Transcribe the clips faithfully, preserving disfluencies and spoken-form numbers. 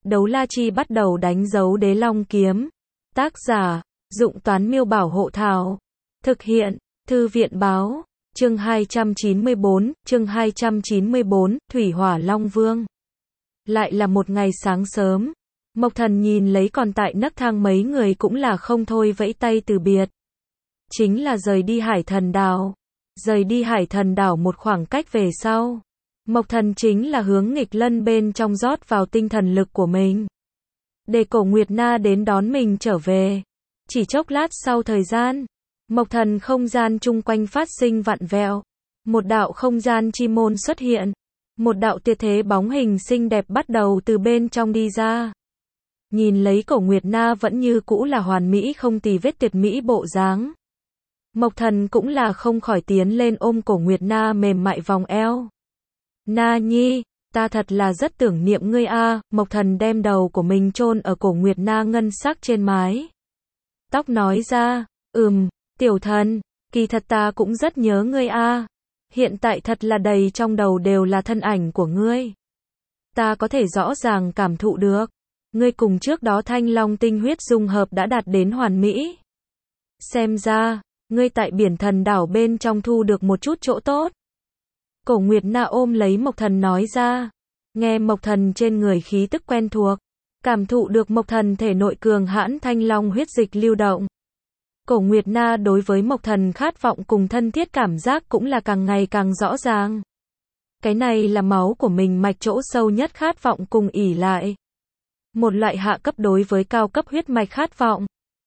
Đấu la chi bắt đầu đánh dấu đế long kiếm. Tác giả, Dụng Toán Miêu Bảo Hộ Thảo. Thực hiện, Thư viện Báo. Chương hai trăm chín mươi bốn, chương hai trăm chín mươi bốn, Thủy Hỏa Long Vương. Lại là một ngày sáng sớm. Mộc Thần nhìn lấy còn tại nấc thang mấy người cũng là không thôi vẫy tay từ biệt. Chính là rời đi Hải Thần Đảo. Rời đi Hải Thần Đảo một khoảng cách về sau. Mộc Thần chính là hướng nghịch lân bên trong rót vào tinh thần lực của mình. Để Cổ Nguyệt Na đến đón mình trở về. Chỉ chốc lát sau thời gian, Mộc Thần không gian chung quanh phát sinh vặn vẹo. Một đạo không gian chi môn xuất hiện. Một đạo tuyệt thế bóng hình xinh đẹp bắt đầu từ bên trong đi ra. Nhìn lấy Cổ Nguyệt Na vẫn như cũ là hoàn mỹ không tì vết tuyệt mỹ bộ dáng. Mộc Thần cũng là không khỏi tiến lên ôm Cổ Nguyệt Na mềm mại vòng eo. Na Nhi, ta thật là rất tưởng niệm ngươi a. Mộc Thần đem đầu của mình chôn ở Cổ Nguyệt Na ngân sắc trên mái tóc nói ra, ừm, tiểu thần, kỳ thật ta cũng rất nhớ ngươi a. Hiện tại thật là đầy trong đầu đều là thân ảnh của ngươi. Ta có thể rõ ràng cảm thụ được. Ngươi cùng trước đó thanh long tinh huyết dung hợp đã đạt đến hoàn mỹ. Xem ra, ngươi tại biển thần đảo bên trong thu được một chút chỗ tốt. Cổ Nguyệt Na ôm lấy Mộc Thần nói ra. Nghe Mộc Thần trên người khí tức quen thuộc. Cảm thụ được Mộc Thần thể nội cường hãn thanh long huyết dịch lưu động. Cổ Nguyệt Na đối với Mộc Thần khát vọng cùng thân thiết cảm giác cũng là càng ngày càng rõ ràng. Cái này là máu của mình mạch chỗ sâu nhất khát vọng cùng ỷ lại. Một loại hạ cấp đối với cao cấp huyết mạch khát vọng.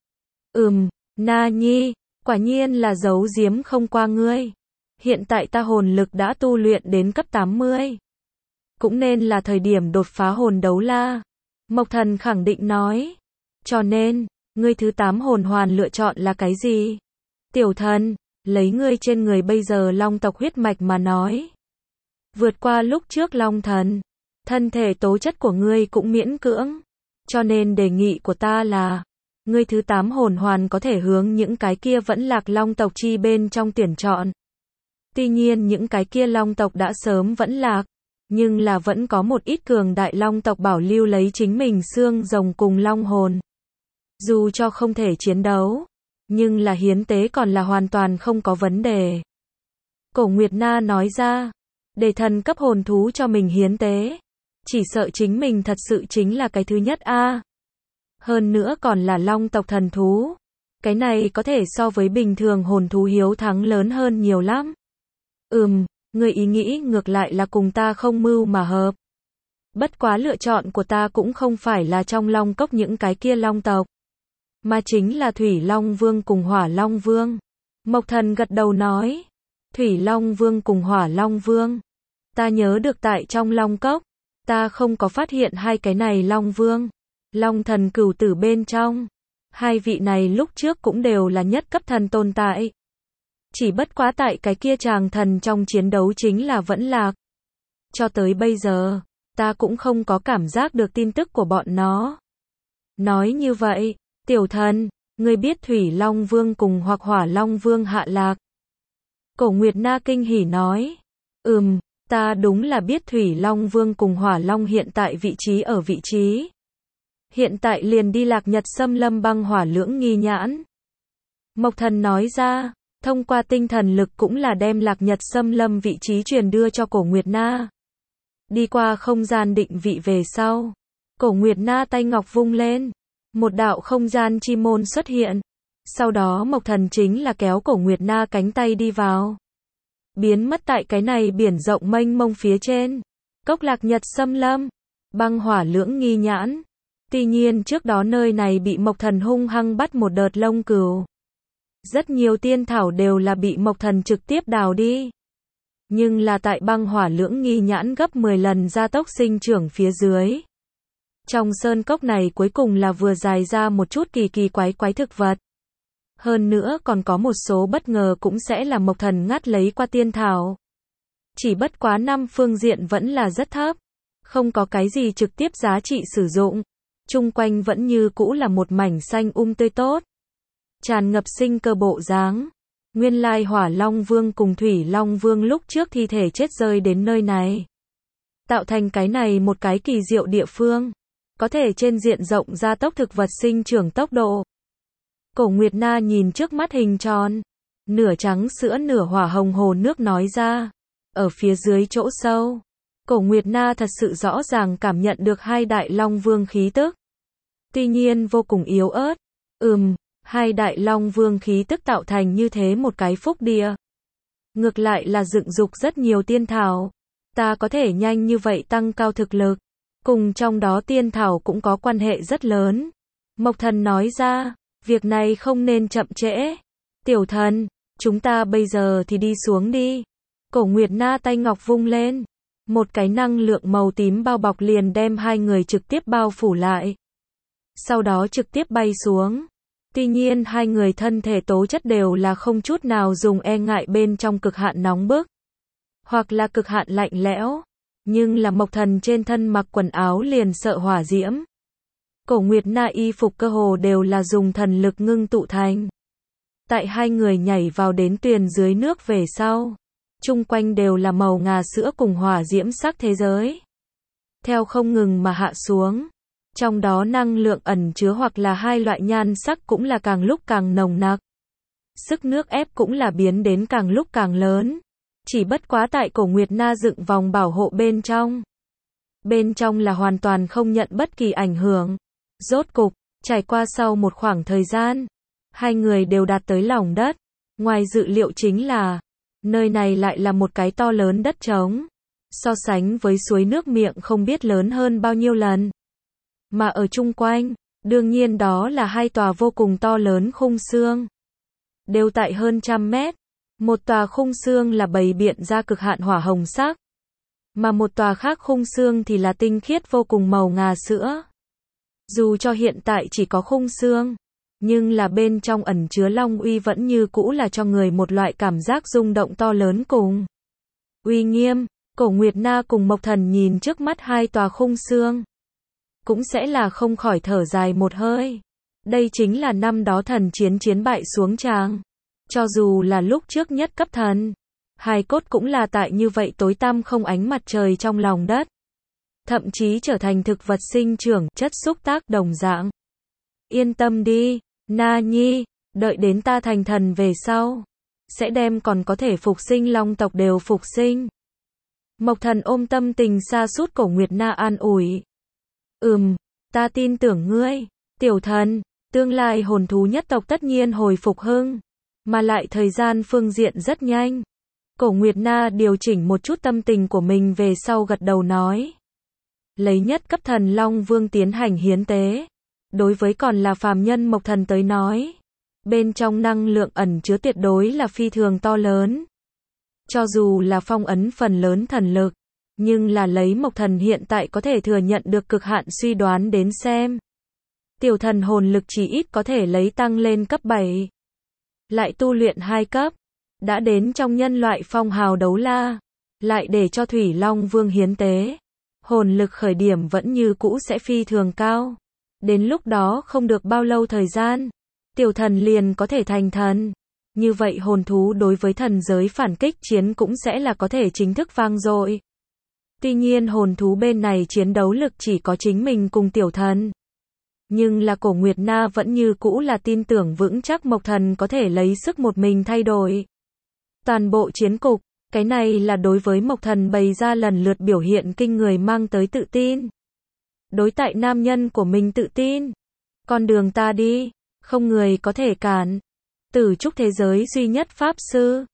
Ừm, Na Nhi, quả nhiên là giấu giếm không qua ngươi. Hiện tại ta hồn lực đã tu luyện đến cấp tám mươi. Cũng nên là thời điểm đột phá hồn đấu la. Mộc Thần khẳng định nói. Cho nên, ngươi thứ tám hồn hoàn lựa chọn là cái gì? Tiểu thần, lấy ngươi trên người bây giờ long tộc huyết mạch mà nói. Vượt qua lúc trước long thần. Thân thể tố chất của ngươi cũng miễn cưỡng. Cho nên đề nghị của ta là, ngươi thứ tám hồn hoàn có thể hướng những cái kia vẫn lạc long tộc chi bên trong tuyển chọn. Tuy nhiên những cái kia long tộc đã sớm vẫn lạc, nhưng là vẫn có một ít cường đại long tộc bảo lưu lấy chính mình xương rồng cùng long hồn. Dù cho không thể chiến đấu, nhưng là hiến tế còn là hoàn toàn không có vấn đề. Cổ Nguyệt Na nói ra, để thần cấp hồn thú cho mình hiến tế. Chỉ sợ chính mình thật sự chính là cái thứ nhất a. Hơn nữa còn là long tộc thần thú. Cái này có thể so với bình thường hồn thú hiếu thắng lớn hơn nhiều lắm. Ừm, người ý nghĩ ngược lại là cùng ta không mưu mà hợp. Bất quá lựa chọn của ta cũng không phải là trong long cốc những cái kia long tộc, mà chính là Thủy Long Vương cùng Hỏa Long Vương. Mộc Thần gật đầu nói. Thủy Long Vương cùng Hỏa Long Vương. Ta nhớ được tại trong long cốc, ta không có phát hiện hai cái này Long Vương. Long thần cửu tử bên trong. Hai vị này lúc trước cũng đều là nhất cấp thần tồn tại. Chỉ bất quá tại cái kia chàng thần trong chiến đấu chính là vẫn lạc. Cho tới bây giờ, ta cũng không có cảm giác được tin tức của bọn nó. Nói như vậy, tiểu thần, ngươi biết Thủy Long Vương cùng hoặc Hỏa Long Vương hạ lạc. Cổ Nguyệt Na kinh hỉ nói. Ừm, ta đúng là biết Thủy Long Vương cùng Hỏa Long hiện tại vị trí ở vị trí. Hiện tại liền đi Lạc Nhật xâm lâm băng hỏa lưỡng nghi nhãn. Mộc Thần nói ra, thông qua tinh thần lực cũng là đem Lạc Nhật xâm lâm vị trí truyền đưa cho Cổ Nguyệt Na. Đi qua không gian định vị về sau. Cổ Nguyệt Na tay ngọc vung lên. Một đạo không gian chi môn xuất hiện. Sau đó Mộc Thần chính là kéo Cổ Nguyệt Na cánh tay đi vào. Biến mất tại cái này biển rộng mênh mông phía trên. Cốc Lạc Nhật xâm lâm. Băng hỏa lưỡng nghi nhãn. Tuy nhiên trước đó nơi này bị Mộc Thần hung hăng bắt một đợt lông cừu. Rất nhiều tiên thảo đều là bị Mộc Thần trực tiếp đào đi. Nhưng là tại băng hỏa lưỡng nghi nhãn gấp mười lần gia tốc sinh trưởng phía dưới. Trong sơn cốc này cuối cùng là vừa dài ra một chút kỳ kỳ quái quái thực vật. Hơn nữa còn có một số bất ngờ cũng sẽ là Mộc Thần ngắt lấy qua tiên thảo. Chỉ bất quá năm phương diện vẫn là rất thấp. Không có cái gì trực tiếp giá trị sử dụng. Chung quanh vẫn như cũ là một mảnh xanh um tươi tốt. Tràn ngập sinh cơ bộ dáng. Nguyên lai Hỏa Long Vương cùng Thủy Long Vương lúc trước thi thể chết rơi đến nơi này. Tạo thành cái này một cái kỳ diệu địa phương. có thể trên diện rộng gia tốc thực vật sinh trưởng tốc độ. Cổ Nguyệt Na nhìn trước mắt hình tròn, nửa trắng sữa nửa hỏa hồng hồ nước nói ra. Ở phía dưới chỗ sâu, Cổ Nguyệt Na thật sự rõ ràng cảm nhận được hai đại long vương khí tức. Tuy nhiên vô cùng yếu ớt. Ừm, hai đại long vương khí tức tạo thành như thế một cái phúc địa. Ngược lại là dựng dục rất nhiều tiên thảo. Ta có thể nhanh như vậy tăng cao thực lực. Cùng trong đó tiên thảo cũng có quan hệ rất lớn. Mộc Thần nói ra, việc này không nên chậm trễ. Tiểu thần, chúng ta bây giờ thì đi xuống đi. Cổ Nguyệt Na tay ngọc vung lên. Một cái năng lượng màu tím bao bọc liền đem hai người trực tiếp bao phủ lại. Sau đó trực tiếp bay xuống. Tuy nhiên hai người thân thể tố chất đều là không chút nào dùng e ngại bên trong cực hạn nóng bức. Hoặc là cực hạn lạnh lẽo. Nhưng là Mộc Thần trên thân mặc quần áo liền sợ hỏa diễm. Cổ Nguyệt Na y phục cơ hồ đều là dùng thần lực ngưng tụ thành. Tại hai người nhảy vào đến tuyền dưới nước về sau. Chung quanh đều là màu ngà sữa cùng hỏa diễm sắc thế giới. Theo không ngừng mà hạ xuống. Trong đó năng lượng ẩn chứa hoặc là hai loại nhan sắc cũng là càng lúc càng nồng nặc. Sức nước ép cũng là biến đến càng lúc càng lớn. Chỉ bất quá tại Cổ Nguyệt Na dựng vòng bảo hộ bên trong. Bên trong là hoàn toàn không nhận bất kỳ ảnh hưởng. Rốt cục, trải qua sau một khoảng thời gian, hai người đều đạt tới lòng đất. Ngoài dự liệu chính là, nơi này lại là một cái to lớn đất trống. So sánh với suối nước miệng không biết lớn hơn bao nhiêu lần. Mà ở chung quanh, đương nhiên đó là hai tòa vô cùng to lớn khung xương. Đều tại hơn trăm mét. Một tòa khung xương là bày biện ra cực hạn hỏa hồng sắc. Mà một tòa khác khung xương thì là tinh khiết vô cùng màu ngà sữa. Dù cho hiện tại chỉ có khung xương, nhưng là bên trong ẩn chứa long uy vẫn như cũ là cho người một loại cảm giác rung động to lớn cùng uy nghiêm. Cổ Nguyệt Na cùng Mộc Thần nhìn trước mắt hai tòa khung xương, cũng sẽ là không khỏi thở dài một hơi. Đây chính là năm đó thần chiến chiến bại xuống tràng. Cho dù là lúc trước nhất cấp thần, hài cốt cũng là tại như vậy tối tăm không ánh mặt trời trong lòng đất. Thậm chí trở thành thực vật sinh trưởng, chất xúc tác đồng dạng. Yên tâm đi, Na Nhi, đợi đến ta thành thần về sau, sẽ đem còn có thể phục sinh long tộc đều phục sinh. Mộc Thần ôm tâm tình xa sút Cổ Nguyệt Na an ủi. Ừm, ta tin tưởng ngươi, tiểu thần, tương lai hồn thú nhất tộc tất nhiên hồi phục hưng, mà lại thời gian phương diện rất nhanh. Cổ Nguyệt Na điều chỉnh một chút tâm tình của mình về sau gật đầu nói. Lấy nhất cấp thần Long Vương tiến hành hiến tế. Đối với còn là phàm nhân Mộc Thần tới nói, bên trong năng lượng ẩn chứa tuyệt đối là phi thường to lớn. Cho dù là phong ấn phần lớn thần lực, nhưng là lấy Mộc Thần hiện tại có thể thừa nhận được cực hạn suy đoán đến xem. Tiểu thần hồn lực chỉ ít có thể lấy tăng lên cấp bảy. Lại tu luyện hai cấp, đã đến trong nhân loại phong hào đấu la, lại để cho Thủy Long Vương hiến tế. Hồn lực khởi điểm vẫn như cũ sẽ phi thường cao. Đến lúc đó không được bao lâu thời gian, tiểu thần liền có thể thành thần. Như vậy hồn thú đối với thần giới phản kích chiến cũng sẽ là có thể chính thức vang dội. Tuy nhiên hồn thú bên này chiến đấu lực chỉ có chính mình cùng tiểu thần. Nhưng là Cổ Nguyệt Na vẫn như cũ là tin tưởng vững chắc Mộc Thần có thể lấy sức một mình thay đổi toàn bộ chiến cục. Cái này là đối với Mộc Thần bày ra lần lượt biểu hiện kinh người mang tới tự tin. Đối tại nam nhân của mình tự tin. Con đường ta đi, không người có thể cản. Tử trúc thế giới duy nhất pháp sư,